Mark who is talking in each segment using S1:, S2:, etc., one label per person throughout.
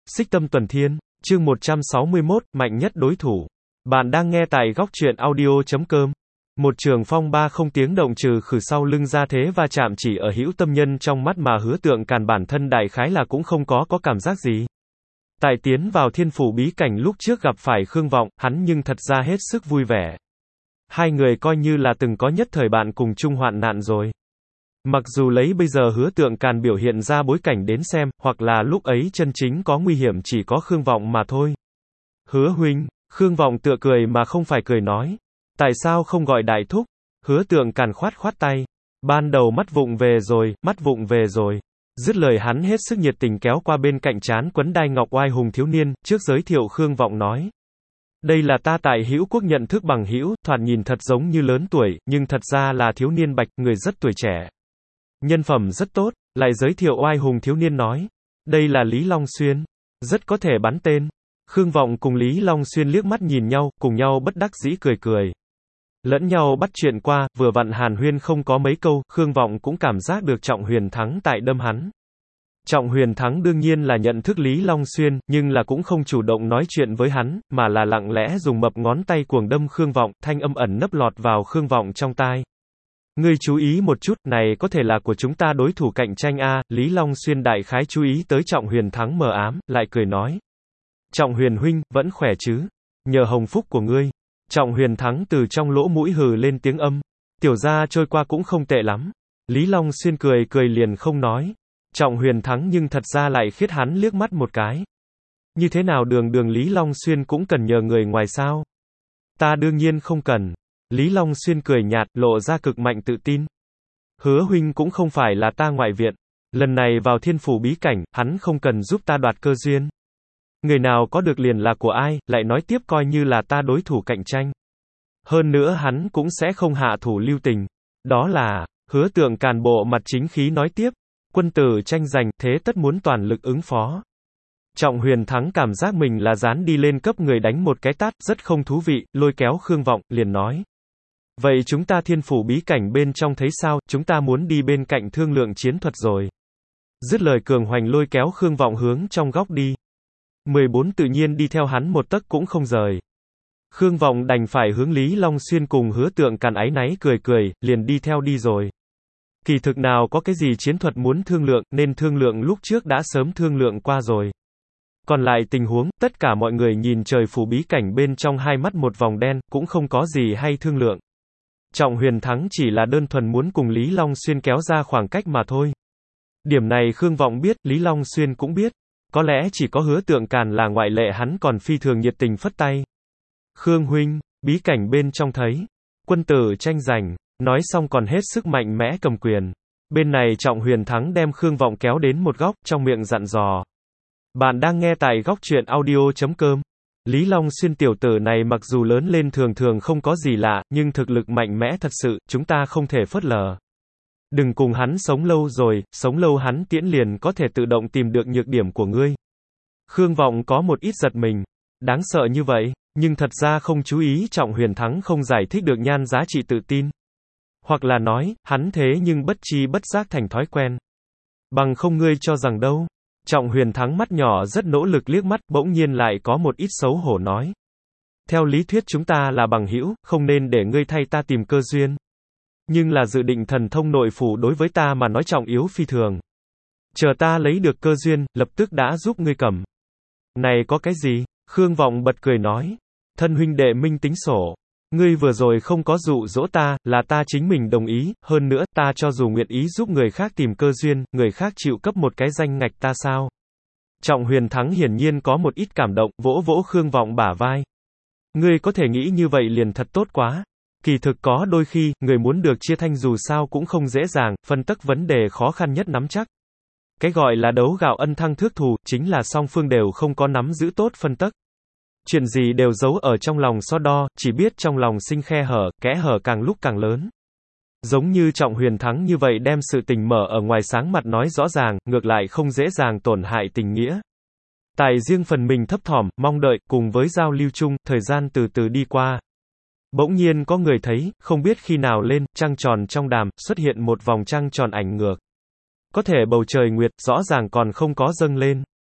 S1: Xích Tâm Tuần Thiên, chương 161, mạnh nhất đối thủ. Bạn đang nghe tại góc truyện audio.com. Một trường phong ba không tiếng động trừ khử sau lưng ra thế va chạm chỉ ở hữu tâm nhân trong mắt mà Hứa Tượng Càn bản thân đại khái là cũng không có cảm giác gì. Tại tiến vào thiên phủ bí cảnh lúc trước gặp phải Khương Vọng, hắn nhưng thật ra hết sức vui vẻ. Hai người coi như là từng có nhất thời bạn cùng chung hoạn nạn rồi. Mặc dù lấy bây giờ Hứa Tượng Càn biểu hiện ra bối cảnh đến xem, hoặc là lúc ấy chân chính có nguy hiểm chỉ có Khương Vọng mà thôi. Hứa huynh, Khương Vọng tựa cười mà không phải cười nói. Tại sao không gọi đại thúc? Hứa Tượng Càn khoát tay. Ban đầu mắt vụng về rồi. Dứt lời hắn hết sức nhiệt tình kéo qua bên cạnh trán quấn đai ngọc oai hùng thiếu niên, trước giới thiệu Khương Vọng nói. Đây là ta tại Hữu Quốc nhận thức bằng hữu, thoạt nhìn thật giống như lớn tuổi, nhưng thật ra là thiếu niên bạch, người rất tuổi trẻ. Nhân phẩm rất tốt, lại giới thiệu oai hùng thiếu niên nói. Đây là Lý Long Xuyên. Rất có thể bắn tên. Khương Vọng cùng Lý Long Xuyên liếc mắt nhìn nhau, cùng nhau bất đắc dĩ cười. Lẫn nhau bắt chuyện qua, vừa vặn hàn huyên không có mấy câu, Khương Vọng cũng cảm giác được Trọng Huyền Thắng tại đâm hắn. Trọng Huyền Thắng đương nhiên là nhận thức Lý Long Xuyên, nhưng là cũng không chủ động nói chuyện với hắn, mà là lặng lẽ dùng mập ngón tay cuồng đâm Khương Vọng, thanh âm ẩn nấp lọt vào Khương Vọng trong tai. Ngươi chú ý một chút, này có thể là của chúng ta đối thủ cạnh tranh a. Lý Long Xuyên đại khái chú ý tới Trọng Huyền Thắng mờ ám, lại cười nói. Trọng Huyền huynh, vẫn khỏe chứ? Nhờ hồng phúc của ngươi. Trọng Huyền Thắng từ trong lỗ mũi hừ lên tiếng âm. Tiểu gia trôi qua cũng không tệ lắm. Lý Long Xuyên cười liền không nói. Trọng Huyền Thắng nhưng thật ra lại khiết hắn liếc mắt một cái. Như thế nào đường Lý Long Xuyên cũng cần nhờ người ngoài sao? Ta đương nhiên không cần. Lý Long Xuyên cười nhạt, lộ ra cực mạnh tự tin. Hứa huynh cũng không phải là ta ngoại viện. Lần này vào thiên phủ bí cảnh, hắn không cần giúp ta đoạt cơ duyên. Người nào có được liền là của ai, lại nói tiếp coi như là ta đối thủ cạnh tranh. Hơn nữa hắn cũng sẽ không hạ thủ lưu tình. Đó là, Hứa Tượng Càn bộ mặt chính khí nói tiếp. Quân tử tranh giành, thế tất muốn toàn lực ứng phó. Trọng Huyền Thắng cảm giác mình là dán đi lên cấp người đánh một cái tát, rất không thú vị, lôi kéo Khương Vọng, liền nói. Vậy chúng ta thiên phủ bí cảnh bên trong thấy sao, chúng ta muốn đi bên cạnh thương lượng chiến thuật rồi. Dứt lời cường hoành lôi kéo Khương Vọng hướng trong góc đi. 14 tự nhiên đi theo hắn một tấc cũng không rời. Khương Vọng đành phải hướng Lý Long Xuyên cùng Hứa Tượng Càn áy náy cười, liền đi theo đi rồi. Kỳ thực nào có cái gì chiến thuật muốn thương lượng, nên thương lượng lúc trước đã sớm thương lượng qua rồi. Còn lại tình huống, tất cả mọi người nhìn trời phủ bí cảnh bên trong hai mắt một vòng đen, cũng không có gì hay thương lượng. Trọng Huyền Thắng chỉ là đơn thuần muốn cùng Lý Long Xuyên kéo ra khoảng cách mà thôi. Điểm này Khương Vọng biết, Lý Long Xuyên cũng biết. Có lẽ chỉ có Hứa Tượng Càn là ngoại lệ, hắn còn phi thường nhiệt tình phất tay. Khương huynh, bí cảnh bên trong thấy. Quân tử tranh giành. Nói xong còn hết sức mạnh mẽ cầm quyền. Bên này Trọng Huyền Thắng đem Khương Vọng kéo đến một góc, trong miệng dặn dò. Bạn đang nghe tại góc truyện audio.com. Lý Long Xuyên tiểu tử này mặc dù lớn lên thường không có gì lạ, nhưng thực lực mạnh mẽ thật sự, chúng ta không thể phớt lờ. Đừng cùng hắn sống lâu rồi, sống lâu hắn tiễn liền có thể tự động tìm được nhược điểm của ngươi. Khương Vọng có một ít giật mình. Đáng sợ như vậy, nhưng thật ra không chú ý Trọng Huyền Thắng không giải thích được nhan giá trị tự tin. Hoặc là nói, hắn thế nhưng bất chi bất giác thành thói quen. Bằng không ngươi cho rằng đâu. Trọng Huyền Thắng mắt nhỏ rất nỗ lực liếc mắt, bỗng nhiên lại có một ít xấu hổ nói. Theo lý thuyết chúng ta là bằng hữu, không nên để ngươi thay ta tìm cơ duyên. Nhưng là dự định thần thông nội phủ đối với ta mà nói trọng yếu phi thường. Chờ ta lấy được cơ duyên, lập tức đã giúp ngươi cầm. Này có cái gì? Khương Vọng bật cười nói. Thân huynh đệ minh tính sổ. Ngươi vừa rồi không có dụ dỗ ta, là ta chính mình đồng ý, hơn nữa, ta cho dù nguyện ý giúp người khác tìm cơ duyên, người khác chịu cấp một cái danh ngạch ta sao? Trọng Huyền Thắng hiển nhiên có một ít cảm động, vỗ Khương Vọng bả vai. Ngươi có thể nghĩ như vậy liền thật tốt quá. Kỳ thực có đôi khi, người muốn được chia thanh dù sao cũng không dễ dàng, phân tắc vấn đề khó khăn nhất nắm chắc. Cái gọi là đấu gạo ân thăng thước thù, chính là song phương đều không có nắm giữ tốt phân tắc. Chuyện gì đều giấu ở trong lòng so đo, chỉ biết trong lòng sinh khe hở, kẽ hở càng lúc càng lớn. Giống như Trọng Huyền Thắng như vậy đem sự tình mở ở ngoài sáng mặt nói rõ ràng, ngược lại không dễ dàng tổn hại tình nghĩa. Tại riêng phần mình thấp thỏm, mong đợi, cùng với giao lưu chung, thời gian từ từ đi qua. Bỗng nhiên có người thấy, không biết khi nào lên, trăng tròn trong đàm, xuất hiện một vòng trăng tròn ảnh ngược. Có thể bầu trời nguyệt, rõ ràng còn không có dâng lên.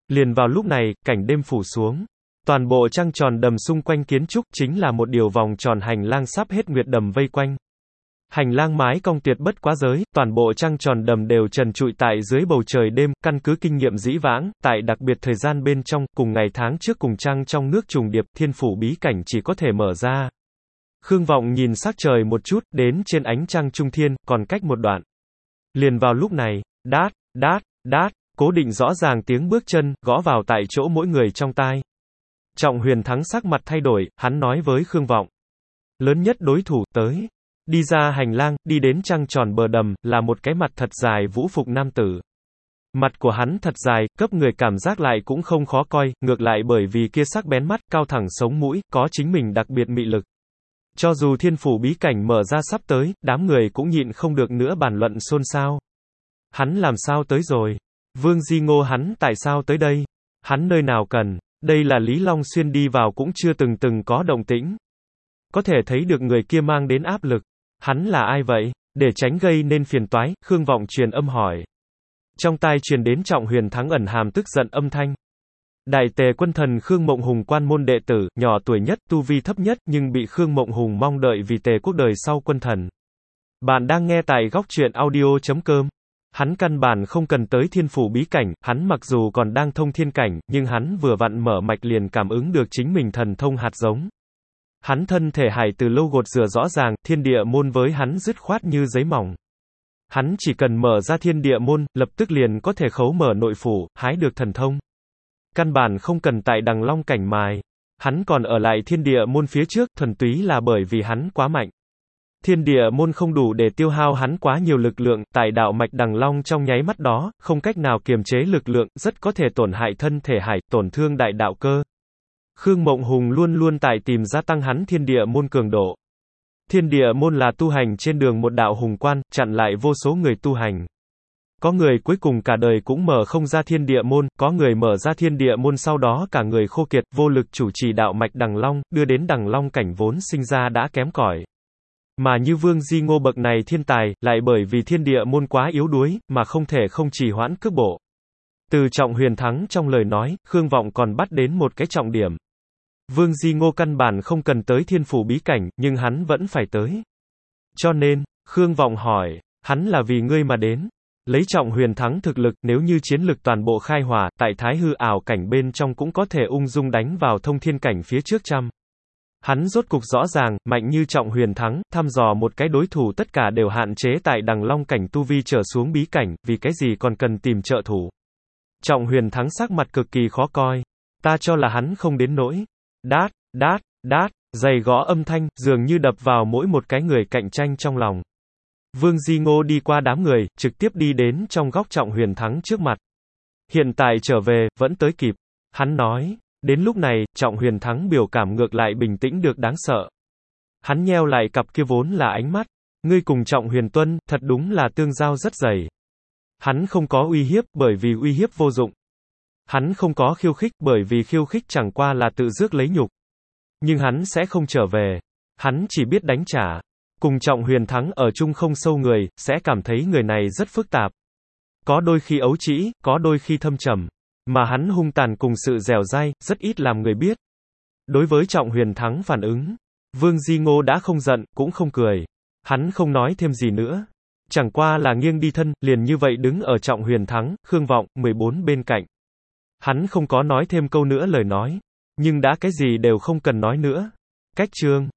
S1: Liền vào lúc này, cảnh đêm phủ xuống. Toàn bộ trăng tròn đầm xung quanh kiến trúc chính là một điều vòng tròn hành lang sắp hết nguyệt đầm vây quanh. Hành lang mái cong tuyệt bất quá giới, toàn bộ trăng tròn đầm đều trần trụi tại dưới bầu trời đêm, căn cứ kinh nghiệm dĩ vãng, tại đặc biệt thời gian bên trong, cùng ngày tháng trước cùng trăng trong nước trùng điệp, thiên phủ bí cảnh chỉ có thể mở ra. Khương Vọng nhìn sắc trời một chút, đến trên ánh trăng trung thiên, còn cách một đoạn. Liền vào lúc này, đát, đát, đát, cố định rõ ràng tiếng bước chân, gõ vào tại chỗ mỗi người trong tai. Trọng Huyền Thắng sắc mặt thay đổi, hắn nói với Khương Vọng. Lớn nhất đối thủ, tới. Đi ra hành lang, đi đến trăng tròn bờ đầm, là một cái mặt thật dài vũ phục nam tử. Mặt của hắn thật dài, cấp người cảm giác lại cũng không khó coi, ngược lại bởi vì kia sắc bén mắt, cao thẳng sống mũi, có chính mình đặc biệt mị lực. Cho dù thiên phủ bí cảnh mở ra sắp tới, đám người cũng nhịn không được nữa bàn luận xôn xao. Hắn làm sao tới rồi? Vương Di Ngô hắn tại sao tới đây? Hắn nơi nào cần? Đây là Lý Long Xuyên đi vào cũng chưa từng có động tĩnh. Có thể thấy được người kia mang đến áp lực. Hắn là ai vậy? Để tránh gây nên phiền toái, Khương Vọng truyền âm hỏi. Trong tai truyền đến Trọng Huyền Thắng ẩn hàm tức giận âm thanh. Đại tề quân thần Khương Mộng Hùng quan môn đệ tử, nhỏ tuổi nhất, tu vi thấp nhất, nhưng bị Khương Mộng Hùng mong đợi vì tề quốc đời sau quân thần. Bạn đang nghe tại góc truyện audio.com. Hắn căn bản không cần tới thiên phủ bí cảnh, hắn mặc dù còn đang thông thiên cảnh, nhưng hắn vừa vặn mở mạch liền cảm ứng được chính mình thần thông hạt giống. Hắn thân thể hải từ lâu gột rửa rõ ràng, thiên địa môn với hắn dứt khoát như giấy mỏng. Hắn chỉ cần mở ra thiên địa môn, lập tức liền có thể khấu mở nội phủ, hái được thần thông. Căn bản không cần tại Đằng Long cảnh mài. Hắn còn ở lại thiên địa môn phía trước, thuần túy là bởi vì hắn quá mạnh. Thiên địa môn không đủ để tiêu hao hắn quá nhiều lực lượng, tại đạo mạch Đằng Long trong nháy mắt đó, không cách nào kiềm chế lực lượng, rất có thể tổn hại thân thể hải, tổn thương đại đạo cơ. Khương Mộng Hùng luôn luôn tại tìm gia tăng hắn thiên địa môn cường độ. Thiên địa môn là tu hành trên đường một đạo hùng quan, chặn lại vô số người tu hành. Có người cuối cùng cả đời cũng mở không ra thiên địa môn, có người mở ra thiên địa môn sau đó cả người khô kiệt, vô lực chủ trì đạo mạch Đằng Long, đưa đến Đằng Long cảnh vốn sinh ra đã kém cỏi. Mà như Vương Di Ngô bậc này thiên tài, lại bởi vì thiên địa môn quá yếu đuối, mà không thể không trì hoãn cước bộ. Từ Trọng Huyền Thắng trong lời nói, Khương Vọng còn bắt đến một cái trọng điểm. Vương Di Ngô căn bản không cần tới thiên phủ bí cảnh, nhưng hắn vẫn phải tới. Cho nên, Khương Vọng hỏi, hắn là vì ngươi mà đến. Lấy Trọng Huyền Thắng thực lực, nếu như chiến lực toàn bộ khai hỏa, tại thái hư ảo cảnh bên trong cũng có thể ung dung đánh vào thông thiên cảnh phía trước trăm. Hắn rốt cục rõ ràng, mạnh như Trọng Huyền Thắng, thăm dò một cái đối thủ tất cả đều hạn chế tại Đằng Long cảnh tu vi trở xuống bí cảnh, vì cái gì còn cần tìm trợ thủ. Trọng Huyền Thắng sắc mặt cực kỳ khó coi. Ta cho là hắn không đến nỗi. Đát, đát, đát, giày gõ âm thanh, dường như đập vào mỗi một cái người cạnh tranh trong lòng. Vương Di Ngô đi qua đám người, trực tiếp đi đến trong góc Trọng Huyền Thắng trước mặt. Hiện tại trở về, vẫn tới kịp. Hắn nói, đến lúc này, Trọng Huyền Thắng biểu cảm ngược lại bình tĩnh được đáng sợ. Hắn nheo lại cặp kia vốn là ánh mắt. Ngươi cùng Trọng Huyền Tuân, thật đúng là tương giao rất dày. Hắn không có uy hiếp, bởi vì uy hiếp vô dụng. Hắn không có khiêu khích, bởi vì khiêu khích chẳng qua là tự rước lấy nhục. Nhưng hắn sẽ không trở về. Hắn chỉ biết đánh trả. Cùng Trọng Huyền Thắng ở chung không sâu người, sẽ cảm thấy người này rất phức tạp. Có đôi khi ấu trĩ, có đôi khi thâm trầm. Mà hắn hung tàn cùng sự dẻo dai, rất ít làm người biết. Đối với Trọng Huyền Thắng phản ứng, Vương Di Ngô đã không giận, cũng không cười. Hắn không nói thêm gì nữa. Chẳng qua là nghiêng đi thân, liền như vậy đứng ở Trọng Huyền Thắng, Khương Vọng, 14 bên cạnh. Hắn không có nói thêm câu nữa lời nói. Nhưng đã cái gì đều không cần nói nữa. Cách chương